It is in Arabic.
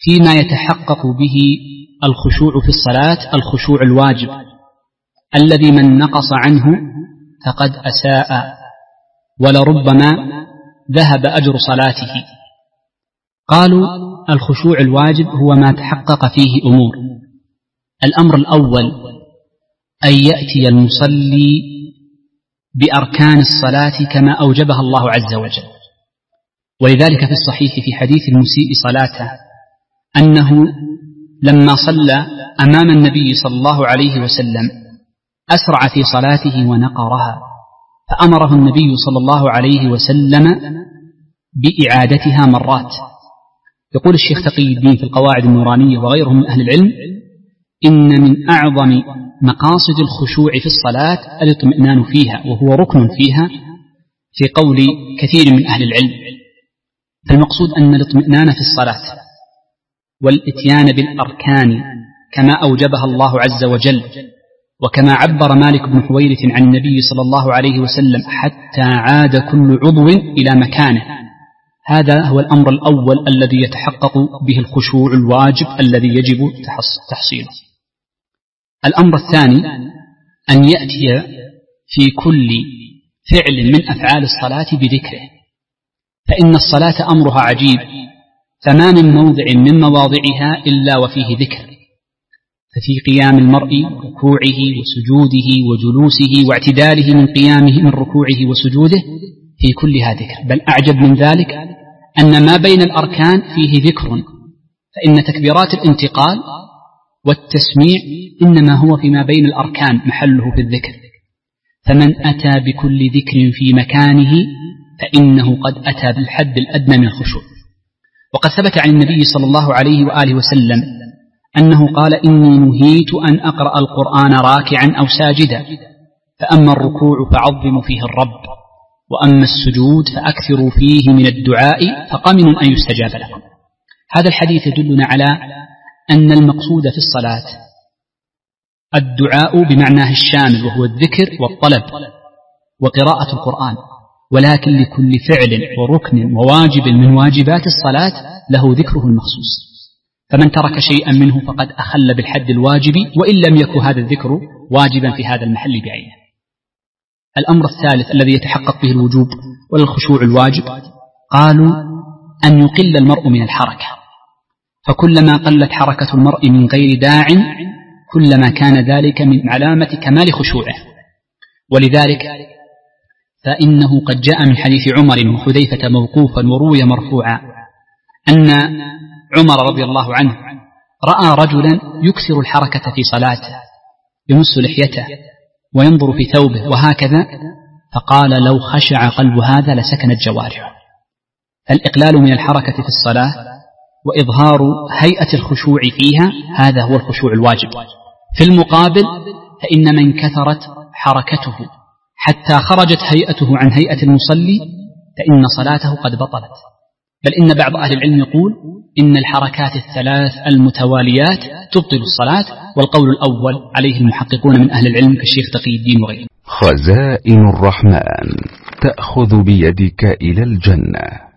فيما يتحقق به الخشوع في الصلاة الخشوع الواجب الذي من نقص عنه فقد أساء ولربما ذهب أجر صلاته. قالوا الخشوع الواجب هو ما تحقق فيه أمور. الأمر الأول أن يأتي المصلي بأركان الصلاة كما أوجبها الله عز وجل، ولذلك في الصحيح في حديث المسيء صلاته أنه لما صلى أمام النبي صلى الله عليه وسلم أسرع في صلاته ونقرها، فأمره النبي صلى الله عليه وسلم بإعادتها مرات. يقول الشيخ تقي الدين في القواعد النورانية وغيرهم من أهل العلم إن من أعظم مقاصد الخشوع في الصلاة الاطمئنان فيها، وهو ركن فيها في قول كثير من أهل العلم. فالمقصود أن الاطمئنان في الصلاة والإتيان بالأركان كما أوجبها الله عز وجل، وكما عبر مالك بن حويرث عن النبي صلى الله عليه وسلم حتى عاد كل عضو إلى مكانه. هذا هو الأمر الأول الذي يتحقق به الخشوع الواجب الذي يجب تحصيله. الأمر الثاني أن يأتي في كل فعل من أفعال الصلاة بذكره، فإن الصلاة أمرها عجيب، فما من موضع من مواضعها إلا وفيه ذكر. ففي قيام المرء ركوعه وسجوده وجلوسه واعتداله من قيامه من ركوعه وسجوده في كلها ذكر. بل أعجب من ذلك أن ما بين الأركان فيه ذكر، فإن تكبيرات الانتقال والتسميع إنما هو فيما بين الأركان محله في الذكر. فمن أتى بكل ذكر في مكانه فإنه قد أتى بالحد الأدنى من الخشوع. وقد ثبت عن النبي صلى الله عليه وآله وسلم أنه قال إني نهيت أن أقرأ القرآن راكعا أو ساجدا، فأما الركوع فعظموا فيه الرب، وأما السجود فأكثروا فيه من الدعاء فقمن أن يستجاب لكم. هذا الحديث يدلنا على أن المقصود في الصلاة الدعاء بمعناه الشامل، وهو الذكر والطلب وقراءة القرآن، ولكن لكل فعل وركن وواجب من واجبات الصلاة له ذكره المخصوص، فمن ترك شيئا منه فقد أخل بالحد الواجب وإن لم يكن هذا الذكر واجبا في هذا المحل بعينه. الأمر الثالث الذي يتحقق به الوجوب والخشوع الواجب قالوا أن يقل المرء من الحركة، فكلما قلت حركة المرء من غير داع كلما كان ذلك من علامة كمال خشوعه. ولذلك فإنه قد جاء من حديث عمر وحذيفة موقوفا وروي مرفوعا أن عمر رضي الله عنه رأى رجلا يكثر الحركة في صلاته، يمس لحيته وينظر في ثوبه وهكذا، فقال لو خشع قلب هذا لسكنت جوارحه. الإقلال من الحركة في الصلاة وإظهار هيئة الخشوع فيها هذا هو الخشوع الواجب. في المقابل فإن من كثرت حركته حتى خرجت هيئته عن هيئة المصلي فإن صلاته قد بطلت. بل إن بعض أهل العلم يقول إن الحركات الثلاث المتواليات تبطل الصلاة، والقول الأول عليه المحققون من أهل العلم كالشيخ تقي الدين وغيره. خزائن الرحمن تأخذ بيدك إلى الجنة.